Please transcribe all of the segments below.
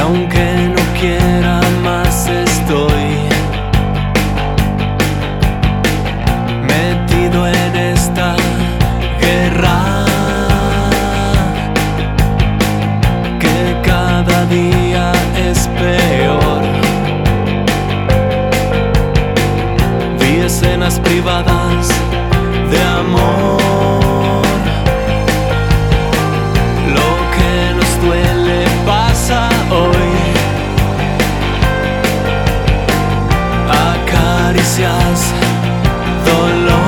aunque no quiera más estoy metido en esta guerra que cada día es peor. Vi escenas privadas de amor. Lo que nos duele pasa hoy. Acaricias dolor.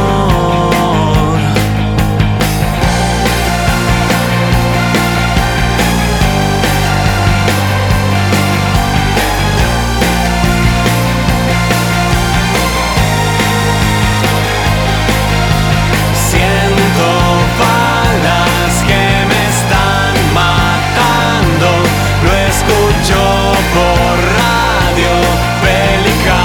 Siento balas que me están matando. Lo escucho por Radio Bélica.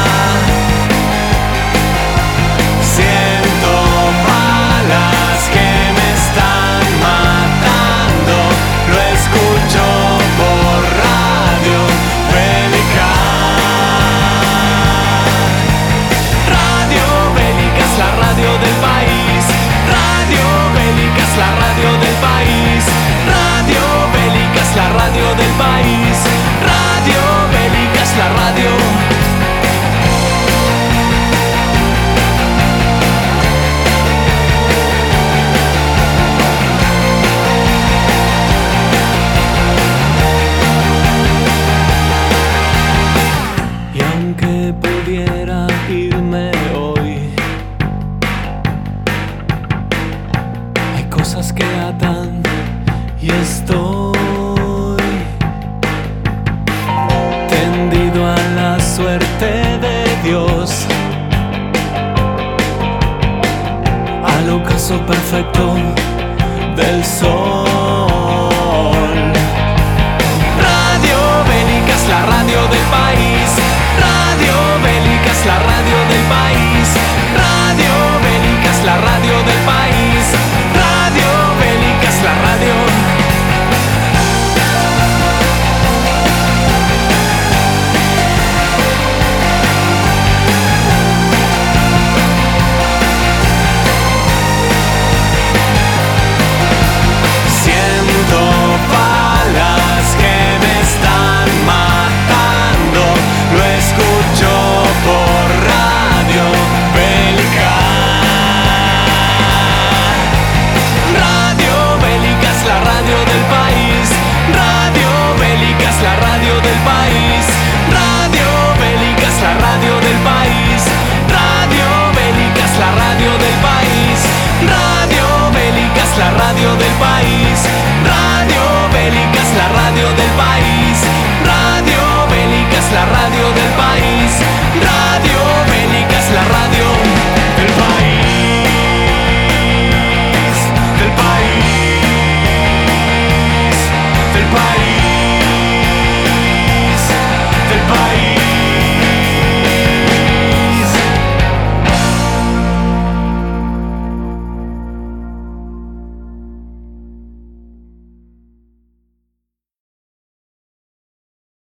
Siento balas que me están matando. Lo escucho por Radio Bélica. Radio Bélica es la radio del país. Radio Bélica es la radio del país. Radio Bélica es la radio del país. Radio Bélica es la radio. Y aunque pudiera irme hoy, hay cosas que atan y estoy tendido a la suerte de Dios, al ocaso perfecto del sol. Radio Bélica es la radio del país. Radio Bélica es la radio del país. Radio Bélica es la radio del país. Radio Bélica es la radio. Siento balas que me están matando. Lo escucho por Radio Bélica. Radio Bélica es la radio del país. Radio Bélica es la radio del país.